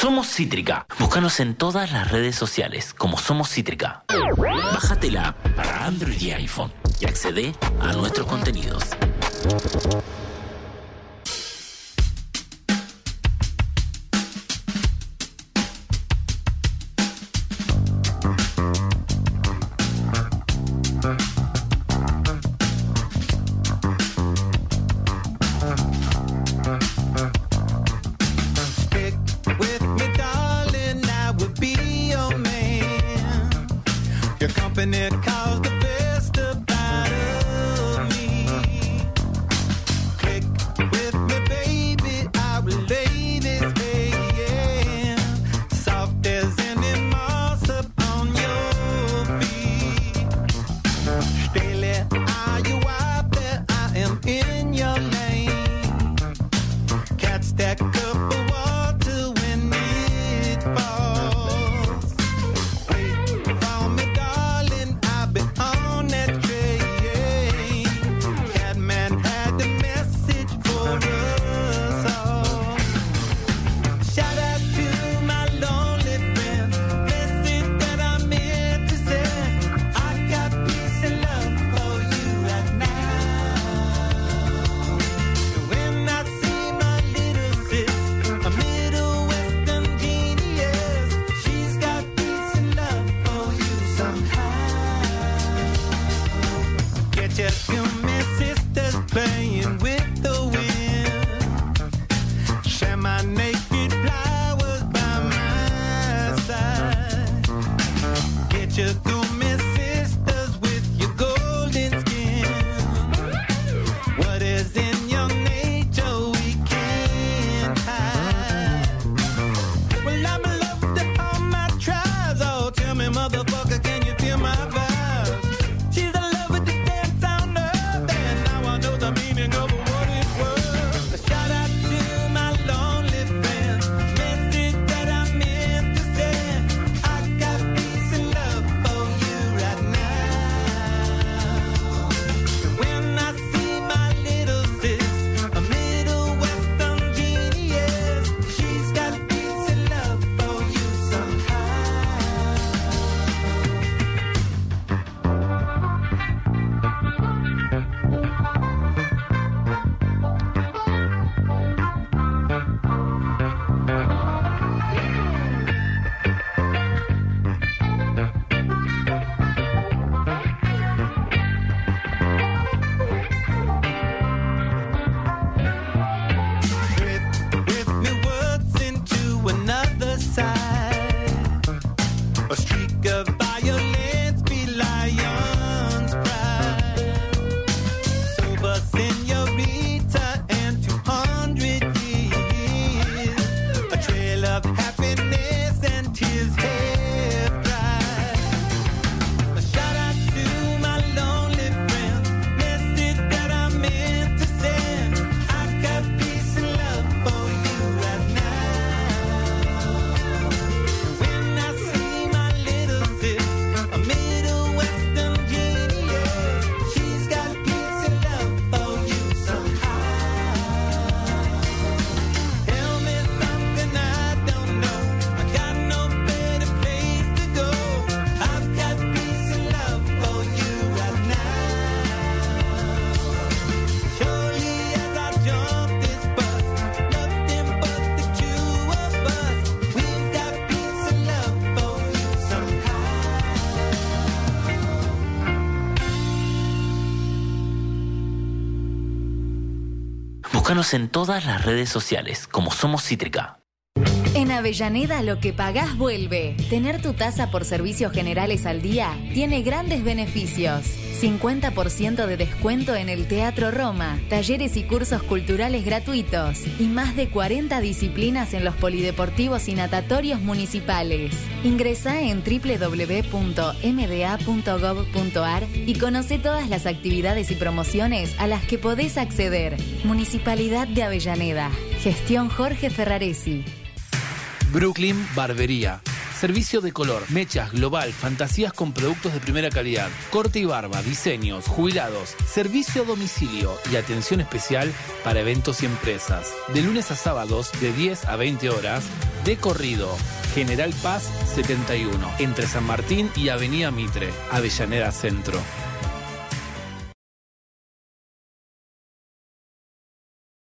Somos Cítrica. Búscanos en todas las redes sociales como Somos Cítrica. Bájate la app para Android y iPhone y accede a nuestros contenidos. Búscanos en todas las redes sociales como Somos Cítrica. En Avellaneda lo que pagás vuelve. Tener tu tasa por servicios generales al día tiene grandes beneficios. 50% de descuento en el Teatro Roma, talleres y cursos culturales gratuitos y más de 40 disciplinas en los polideportivos y natatorios municipales. Ingresá en www.mda.gov.ar y conoce todas las actividades y promociones a las que podés acceder. Municipalidad de Avellaneda. Gestión Jorge Ferraresi. Brooklyn Barbería. Servicio de color, mechas, global, fantasías con productos de primera calidad, corte y barba, diseños, jubilados, servicio a domicilio y atención especial para eventos y empresas. De lunes a sábados de 10 a 20 horas, De corrido, General Paz 71, entre San Martín y Avenida Mitre, Avellaneda Centro.